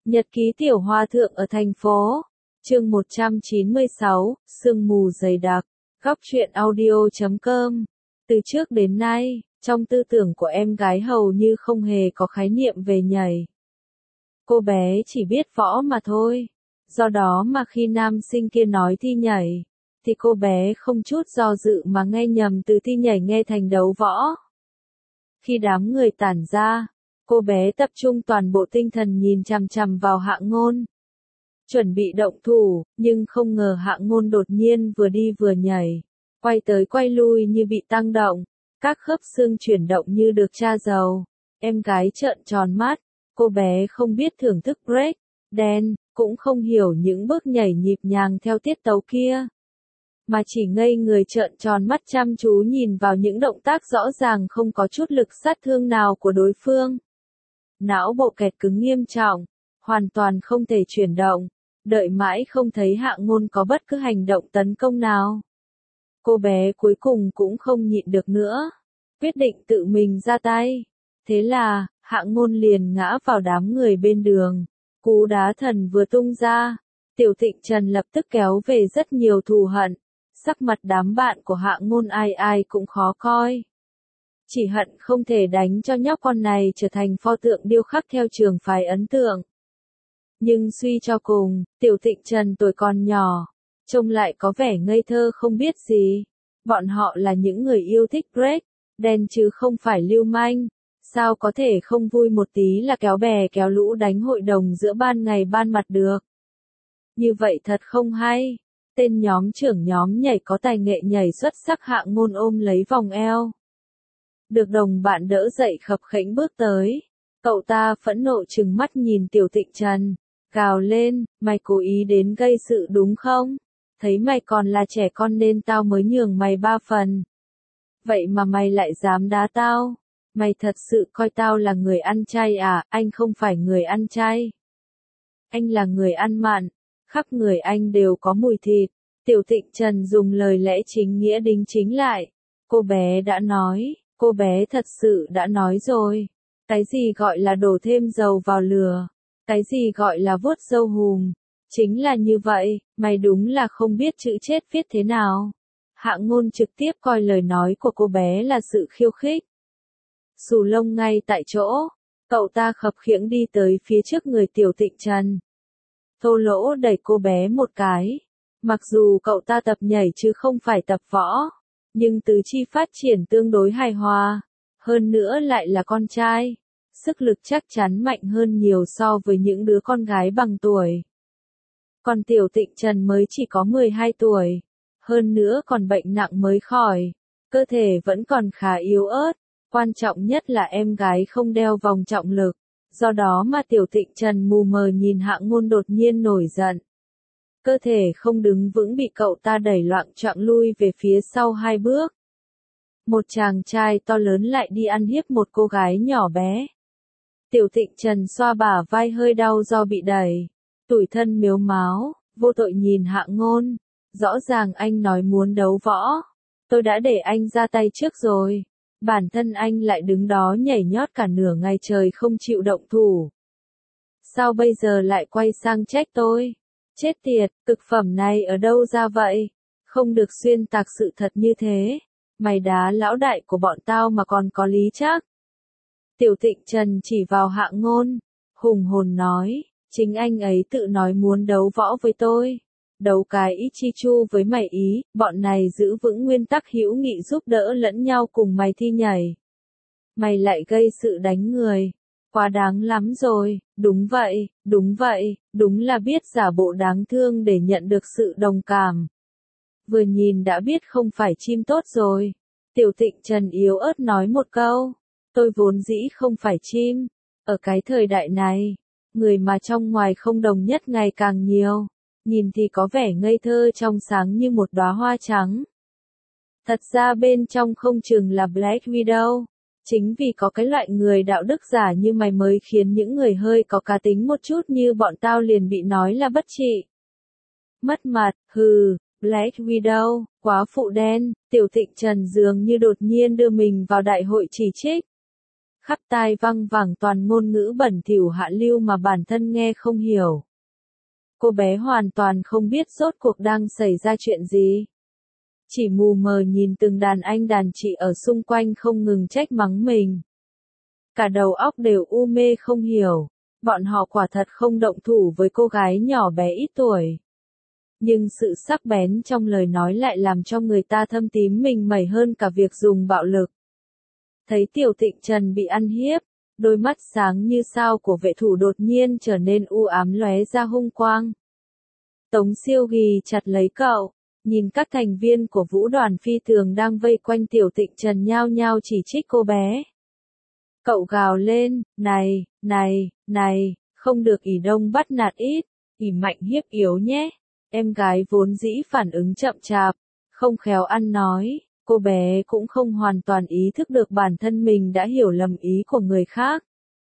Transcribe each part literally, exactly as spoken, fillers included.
Nhật ký tiểu hòa thượng ở thành phố. Chương một trăm chín mươi sáu, sương mù dày đặc. Góc truyện audio chấm com. Từ trước đến nay, trong tư tưởng của em gái hầu như không hề có khái niệm về nhảy. Cô bé chỉ biết võ mà thôi. Do đó mà khi nam sinh kia nói thi nhảy, thì cô bé không chút do dự mà nghe nhầm từ thi nhảy nghe thành đấu võ. Khi đám người tản ra, cô bé tập trung toàn bộ tinh thần nhìn chằm chằm vào Hạng Ngôn. Chuẩn bị động thủ, nhưng không ngờ Hạng Ngôn đột nhiên vừa đi vừa nhảy, quay tới quay lui như bị tăng động, các khớp xương chuyển động như được tra dầu. Em gái trợn tròn mắt, cô bé không biết thưởng thức break dance, cũng không hiểu những bước nhảy nhịp nhàng theo tiết tấu kia, mà chỉ ngây người trợn tròn mắt chăm chú nhìn vào những động tác rõ ràng không có chút lực sát thương nào của đối phương. Não bộ kẹt cứng nghiêm trọng, hoàn toàn không thể chuyển động, đợi mãi không thấy Hạng Ngôn có bất cứ hành động tấn công nào. Cô bé cuối cùng cũng không nhịn được nữa, quyết định tự mình ra tay. Thế là, Hạng Ngôn liền ngã vào đám người bên đường. Cú đá thần vừa tung ra, Tiểu Tịnh Trần lập tức kéo về rất nhiều thù hận. Sắc mặt đám bạn của Hạng Ngôn ai ai cũng khó coi. Chỉ hận không thể đánh cho nhóc con này trở thành pho tượng điêu khắc theo trường phái ấn tượng. Nhưng suy cho cùng, Tiểu Tịnh Trần tuổi còn nhỏ, trông lại có vẻ ngây thơ không biết gì. Bọn họ là những người yêu thích break dance chứ không phải lưu manh. Sao có thể không vui một tí là kéo bè kéo lũ đánh hội đồng giữa ban ngày ban mặt được. Như vậy thật không hay. Tên nhóm trưởng nhóm nhảy có tài nghệ nhảy xuất sắc Hạng Ngôn ôm lấy vòng eo. Được đồng bạn đỡ dậy khập khiễng bước tới. Cậu ta phẫn nộ trừng mắt nhìn Tiểu Tịnh Trần, gào lên, mày cố ý đến gây sự đúng không? Thấy mày còn là trẻ con nên tao mới nhường mày ba phần. Vậy mà mày lại dám đá tao? Mày thật sự coi tao là người ăn chay à? Anh không phải người ăn chay. Anh là người ăn mặn, khắp người anh đều có mùi thịt. Tiểu Tịnh Trần dùng lời lẽ chính nghĩa đính chính lại. Cô bé đã nói, cô bé thật sự đã nói rồi. Cái gì gọi là đổ thêm dầu vào lửa? Cái gì gọi là vuốt râu hùm? Chính là như vậy, mày đúng là không biết chữ chết viết thế nào. Hạng Ngôn trực tiếp coi lời nói của cô bé là sự khiêu khích. Xù lông ngay tại chỗ, cậu ta khập khiễng đi tới phía trước người Tiểu Tịnh Trần. Thô lỗ đẩy cô bé một cái. Mặc dù cậu ta tập nhảy chứ không phải tập võ, nhưng tứ chi phát triển tương đối hài hòa. Hơn nữa lại là con trai. Sức lực chắc chắn mạnh hơn nhiều so với những đứa con gái bằng tuổi. Còn Tiểu Tịnh Trần mới chỉ có mười hai tuổi. Hơn nữa còn bệnh nặng mới khỏi. Cơ thể vẫn còn khá yếu ớt. Quan trọng nhất là em gái không đeo vòng trọng lực. Do đó mà Tiểu Tịnh Trần mù mờ nhìn Hạng Ngôn đột nhiên nổi giận. Cơ thể không đứng vững bị cậu ta đẩy loạng choạng lui về phía sau hai bước. Một chàng trai to lớn lại đi ăn hiếp một cô gái nhỏ bé. Tiểu Tịnh Trần xoa bả vai hơi đau do bị đẩy. Tủi thân mếu máo, vô tội nhìn Hạng Ngôn. Rõ ràng anh nói muốn đấu võ. Tôi đã để anh ra tay trước rồi. Bản thân anh lại đứng đó nhảy nhót cả nửa ngày trời không chịu động thủ. Sao bây giờ lại quay sang trách tôi? Chết tiệt, cực phẩm này ở đâu ra vậy? Không được xuyên tạc sự thật như thế. Mày đá lão đại của bọn tao mà còn có lý chắc. Tiểu Tịnh Trần chỉ vào Hạng Ngôn, hùng hồn nói, chính anh ấy tự nói muốn đấu võ với tôi. Đấu cái ít chi chu với mày ý, bọn này giữ vững nguyên tắc hữu nghị giúp đỡ lẫn nhau cùng mày thi nhảy. Mày lại gây sự đánh người. Quá đáng lắm rồi, đúng vậy, đúng vậy, đúng là biết giả bộ đáng thương để nhận được sự đồng cảm. Vừa nhìn đã biết không phải chim tốt rồi. Tiểu Tịnh Trần yếu ớt nói một câu, tôi vốn dĩ không phải chim. Ở cái thời đại này, người mà trong ngoài không đồng nhất ngày càng nhiều. Nhìn thì có vẻ ngây thơ trong sáng như một đóa hoa trắng. Thật ra bên trong không chừng là Black Widow. Chính vì có cái loại người đạo đức giả như mày mới khiến những người hơi có cá tính một chút như bọn tao liền bị nói là bất trị. Mất mặt, hừ, Black Widow, quá phụ đen. Tiểu Tịnh Trần dường như đột nhiên đưa mình vào đại hội chỉ trích. khắp tai văng vẳng toàn ngôn ngữ bẩn thỉu hạ lưu mà bản thân nghe không hiểu. Cô bé hoàn toàn không biết rốt cuộc đang xảy ra chuyện gì. Chỉ mù mờ nhìn từng đàn anh đàn chị ở xung quanh không ngừng trách mắng mình. Cả đầu óc đều u mê không hiểu, bọn họ quả thật không động thủ với cô gái nhỏ bé ít tuổi. Nhưng sự sắc bén trong lời nói lại làm cho người ta thâm tím mình mẩy hơn cả việc dùng bạo lực. Thấy Tiểu Tịnh Trần bị ăn hiếp, đôi mắt sáng như sao của vệ thủ đột nhiên trở nên u ám lóe ra hung quang. Tống Siêu ghì chặt lấy cậu, nhìn các thành viên của vũ đoàn phi thường đang vây quanh Tiểu Tịnh Trần nhao nhao chỉ trích cô bé. Cậu gào lên, này, này, này, không được ỷ đông bắt nạt ít, ỷ mạnh hiếp yếu nhé. Em gái vốn dĩ phản ứng chậm chạp, không khéo ăn nói, cô bé cũng không hoàn toàn ý thức được bản thân mình đã hiểu lầm ý của người khác.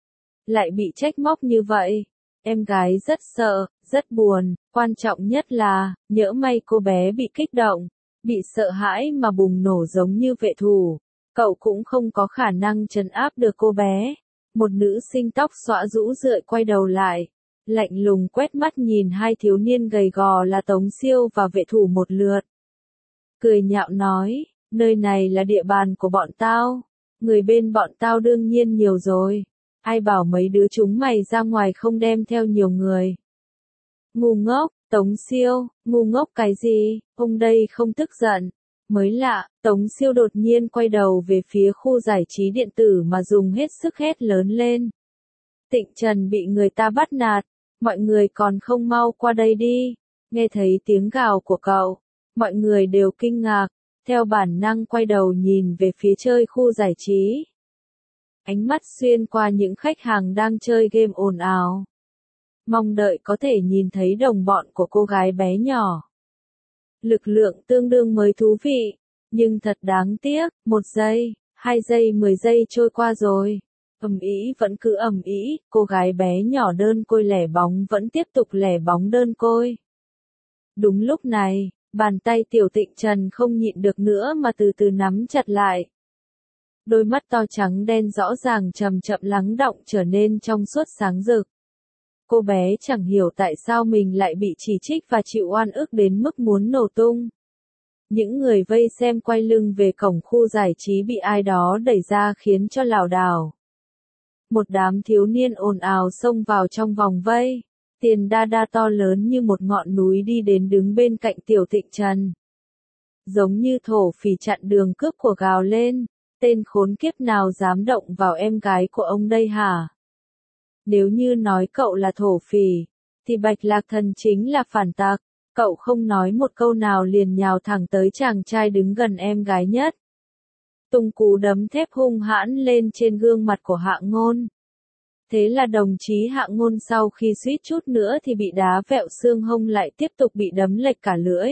Lại bị trách móc như vậy, em gái rất sợ, rất buồn, quan trọng nhất là, nhỡ may cô bé bị kích động, bị sợ hãi mà bùng nổ giống như vệ thủ, cậu cũng không có khả năng trấn áp được cô bé. Một nữ sinh tóc xõa rũ rượi quay đầu lại, lạnh lùng quét mắt nhìn hai thiếu niên gầy gò là Tống Siêu và vệ thủ một lượt. Cười nhạo nói, nơi này là địa bàn của bọn tao, người bên bọn tao đương nhiên nhiều rồi, ai bảo mấy đứa chúng mày ra ngoài không đem theo nhiều người. Ngu ngốc, Tống Siêu, ngu ngốc cái gì, ông đây không tức giận. Mới lạ, Tống Siêu đột nhiên quay đầu về phía khu giải trí điện tử mà dùng hết sức hét lớn lên. Tịnh Trần bị người ta bắt nạt, mọi người còn không mau qua đây đi. Nghe thấy tiếng gào của cậu, mọi người đều kinh ngạc, theo bản năng quay đầu nhìn về phía chơi khu giải trí. Ánh mắt xuyên qua những khách hàng đang chơi game ồn ào, mong đợi có thể nhìn thấy đồng bọn của cô gái bé nhỏ. Lực lượng tương đương mới thú vị, nhưng thật đáng tiếc, một giây, hai giây, mười giây trôi qua rồi. Ầm ĩ vẫn cứ ầm ĩ, cô gái bé nhỏ đơn côi lẻ bóng vẫn tiếp tục lẻ bóng đơn côi. Đúng lúc này, bàn tay Tiểu Tịnh Trần không nhịn được nữa mà từ từ nắm chặt lại. Đôi mắt to trắng đen rõ ràng chậm chậm lắng đọng trở nên trong suốt sáng rực. Cô bé chẳng hiểu tại sao mình lại bị chỉ trích và chịu oan ức đến mức muốn nổ tung. Những người vây xem quay lưng về cổng khu giải trí bị ai đó đẩy ra khiến cho lảo đảo. Một đám thiếu niên ồn ào xông vào trong vòng vây, tiền đa đa to lớn như một ngọn núi đi đến đứng bên cạnh Tiểu Tịnh Trần. Giống như thổ phỉ chặn đường cướp của gào lên, tên khốn kiếp nào dám động vào em gái của ông đây hả? Nếu như nói cậu là thổ phỉ, thì Bạch Lạc Thần chính là phản tặc, cậu không nói một câu nào liền nhào thẳng tới chàng trai đứng gần em gái nhất. Tung cú đấm thép hung hãn lên trên gương mặt của Hạ Ngôn. Thế là đồng chí Hạ Ngôn sau khi suýt chút nữa thì bị đá vẹo xương hông lại tiếp tục bị đấm lệch cả lưỡi.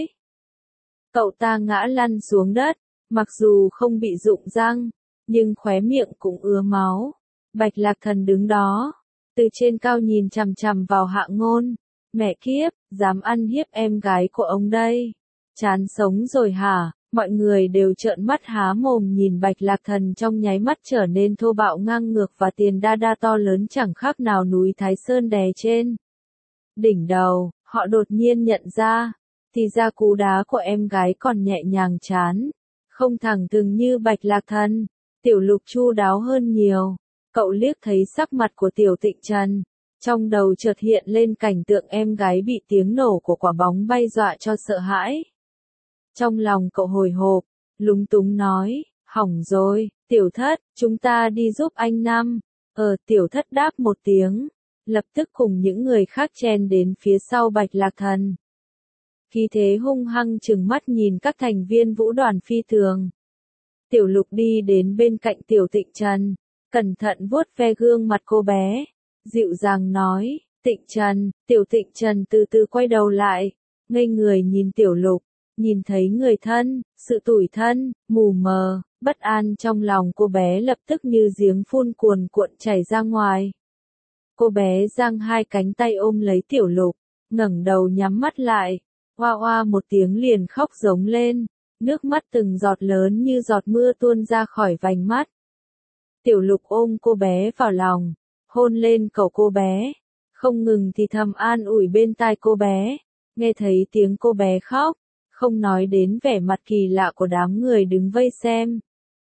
Cậu ta ngã lăn xuống đất, mặc dù không bị rụng răng, nhưng khóe miệng cũng ứa máu. Bạch Lạc Thần đứng đó, từ trên cao nhìn chằm chằm vào Hạ Ngôn. Mẹ kiếp, dám ăn hiếp em gái của ông đây. Chán sống rồi hả? Mọi người đều trợn mắt há mồm nhìn Bạch Lạc Thần trong nháy mắt trở nên thô bạo ngang ngược và tiền đa đa to lớn chẳng khác nào núi Thái Sơn đè trên đỉnh đầu. Họ đột nhiên nhận ra, thì ra cú đá của em gái còn nhẹ nhàng chán, không thẳng thừng như Bạch Lạc Thần. Tiểu Lục chu đáo hơn nhiều. Cậu liếc thấy sắc mặt của Tiểu Tịnh Trần, trong đầu chợt hiện lên cảnh tượng em gái bị tiếng nổ của quả bóng bay dọa cho sợ hãi. Trong lòng cậu hồi hộp, lúng túng nói, hỏng rồi, Tiểu Thất, chúng ta đi giúp anh Năm. Ờ, Tiểu Thất đáp một tiếng, lập tức cùng những người khác chen đến phía sau Bạch Lạc Thần. Khí thế hung hăng trừng mắt nhìn các thành viên vũ đoàn phi thường. Tiểu Lục đi đến bên cạnh Tiểu Tịnh Trần, cẩn thận vuốt ve gương mặt cô bé, dịu dàng nói, Tịnh Trần. Tiểu Tịnh Trần từ từ quay đầu lại, ngây người nhìn Tiểu Lục, nhìn thấy người thân, sự tủi thân, mù mờ, bất an trong lòng cô bé lập tức như giếng phun cuồn cuộn chảy ra ngoài. Cô bé giang hai cánh tay ôm lấy Tiểu Lục, ngẩng đầu nhắm mắt lại, oa oa một tiếng liền khóc giống lên, nước mắt từng giọt lớn như giọt mưa tuôn ra khỏi vành mắt. Tiểu Lục ôm cô bé vào lòng, hôn lên cổ cô bé, không ngừng thì thầm an ủi bên tai cô bé, nghe thấy tiếng cô bé khóc, không nói đến vẻ mặt kỳ lạ của đám người đứng vây xem.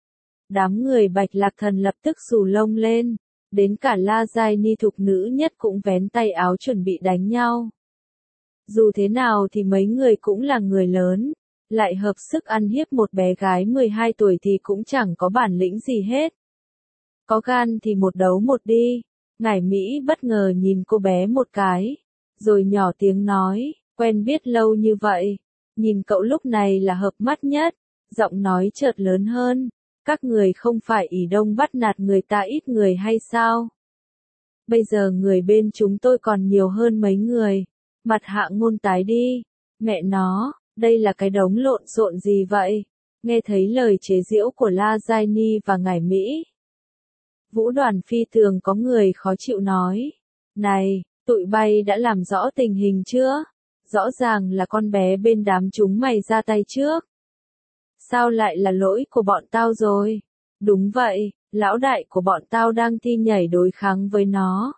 Đám người Bạch Lạc Thần lập tức xù lông lên, đến cả La Giai Ni thục nữ nhất cũng vén tay áo chuẩn bị đánh nhau. Dù thế nào thì mấy người cũng là người lớn, lại hợp sức ăn hiếp một bé gái mười hai tuổi thì cũng chẳng có bản lĩnh gì hết. Có gan thì một đấu một đi. Ngải Mỹ bất ngờ nhìn cô bé một cái, rồi nhỏ tiếng nói, quen biết lâu như vậy, nhìn cậu lúc này là hợp mắt nhất, giọng nói chợt lớn hơn, các người không phải ỷ đông bắt nạt người ta ít người hay sao? Bây giờ người bên chúng tôi còn nhiều hơn mấy người, mặt Hạ Ngôn tái đi, mẹ nó, đây là cái đống lộn xộn gì vậy? Nghe thấy lời chế giễu của La Giai Ni và Ngải Mỹ. Vũ Đoàn phi tường có người khó chịu nói, này, tụi bay đã làm rõ tình hình chưa? Rõ ràng là con bé bên đám chúng mày ra tay trước. Sao lại là lỗi của bọn tao rồi? Đúng vậy, lão đại của bọn tao đang thi nhảy đối kháng với nó.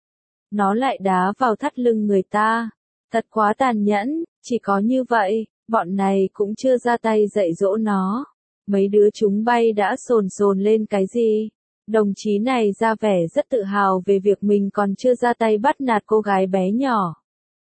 Nó lại đá vào thắt lưng người ta. Thật quá tàn nhẫn, chỉ có như vậy, bọn này cũng chưa ra tay dạy dỗ nó. Mấy đứa chúng bay đã sồn sồn lên cái gì? Đồng chí này ra vẻ rất tự hào về việc mình còn chưa ra tay bắt nạt cô gái bé nhỏ.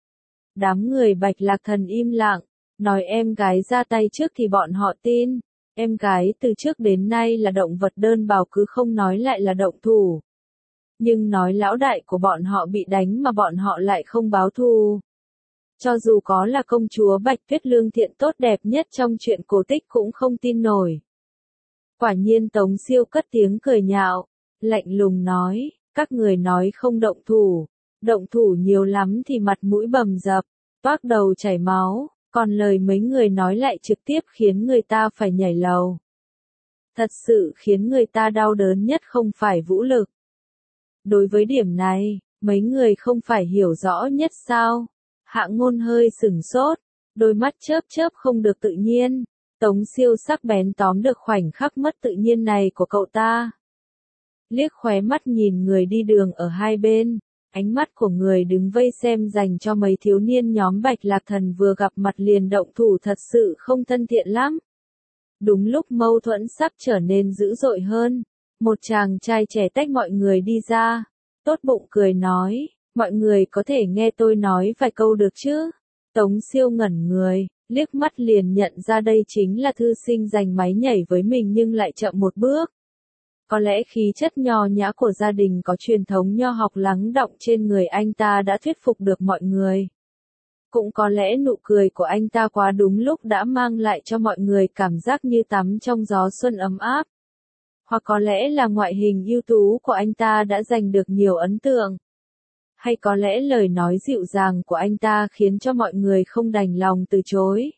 Đám người Bạch Lạc Thần im lặng, nói em gái ra tay trước thì bọn họ tin. Em gái từ trước đến nay là động vật đơn bào cứ không nói lại là động thủ. Nhưng nói lão đại của bọn họ bị đánh mà bọn họ lại không báo thù. Cho dù có là công chúa Bạch Tuyết lương thiện tốt đẹp nhất trong chuyện cổ tích cũng không tin nổi. Quả nhiên Tống Siêu cất tiếng cười nhạo, lạnh lùng nói, các người nói không động thủ, động thủ nhiều lắm thì mặt mũi bầm dập, toác đầu chảy máu, còn lời mấy người nói lại trực tiếp khiến người ta phải nhảy lầu. Thật sự khiến người ta đau đớn nhất không phải vũ lực. Đối với điểm này, mấy người không phải hiểu rõ nhất sao? Hạ Ngôn hơi sửng sốt, đôi mắt chớp chớp không được tự nhiên. Tống Siêu sắc bén tóm được khoảnh khắc mất tự nhiên này của cậu ta. Liếc khóe mắt nhìn người đi đường ở hai bên, ánh mắt của người đứng vây xem dành cho mấy thiếu niên nhóm Bạch Lạc Thần vừa gặp mặt liền động thủ thật sự không thân thiện lắm. Đúng lúc mâu thuẫn sắp trở nên dữ dội hơn, một chàng trai trẻ tách mọi người đi ra, tốt bụng cười nói, mọi người có thể nghe tôi nói vài câu được chứ? Tống Siêu ngẩn người, liếc mắt liền nhận ra đây chính là thư sinh giành máy nhảy với mình nhưng lại chậm một bước. Có lẽ khí chất nho nhã của gia đình có truyền thống nho học lắng đọng trên người anh ta đã thuyết phục được mọi người. Cũng có lẽ nụ cười của anh ta quá đúng lúc đã mang lại cho mọi người cảm giác như tắm trong gió xuân ấm áp. Hoặc có lẽ là ngoại hình ưu tú của anh ta đã giành được nhiều ấn tượng. Hay có lẽ lời nói dịu dàng của anh ta khiến cho mọi người không đành lòng từ chối.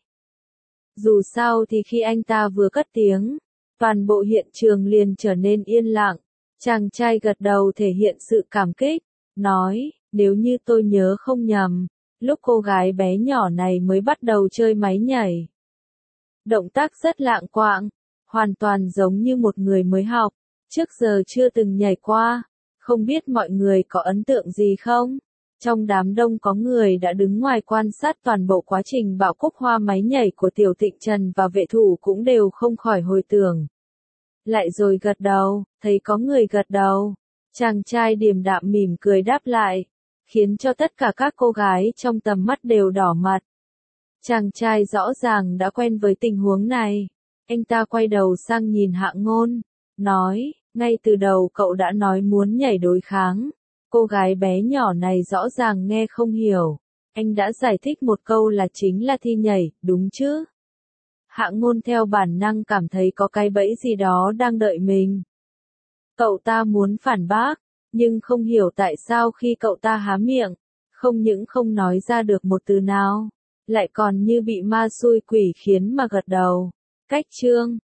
Dù sao thì khi anh ta vừa cất tiếng, toàn bộ hiện trường liền trở nên yên lặng. Chàng trai gật đầu thể hiện sự cảm kích, nói, nếu như tôi nhớ không nhầm, lúc cô gái bé nhỏ này mới bắt đầu chơi máy nhảy. Động tác rất lạng quạng, hoàn toàn giống như một người mới học, trước giờ chưa từng nhảy qua. Không biết mọi người có ấn tượng gì không? Trong đám đông có người đã đứng ngoài quan sát toàn bộ quá trình bạo cúc hoa máy nhảy của Tiểu Tịnh Trần và vệ thủ cũng đều không khỏi hồi tưởng. Lại rồi gật đầu, thấy có người gật đầu. Chàng trai điềm đạm mỉm cười đáp lại, khiến cho tất cả các cô gái trong tầm mắt đều đỏ mặt. Chàng trai rõ ràng đã quen với tình huống này. Anh ta quay đầu sang nhìn Hạ Ngôn, nói, ngay từ đầu cậu đã nói muốn nhảy đối kháng. Cô gái bé nhỏ này rõ ràng nghe không hiểu. Anh đã giải thích một câu là chính là thi nhảy, đúng chứ? Hạ Ngôn theo bản năng cảm thấy có cái bẫy gì đó đang đợi mình. Cậu ta muốn phản bác, nhưng không hiểu tại sao khi cậu ta há miệng, không những không nói ra được một từ nào, lại còn như bị ma xui quỷ khiến mà gật đầu. Cách chương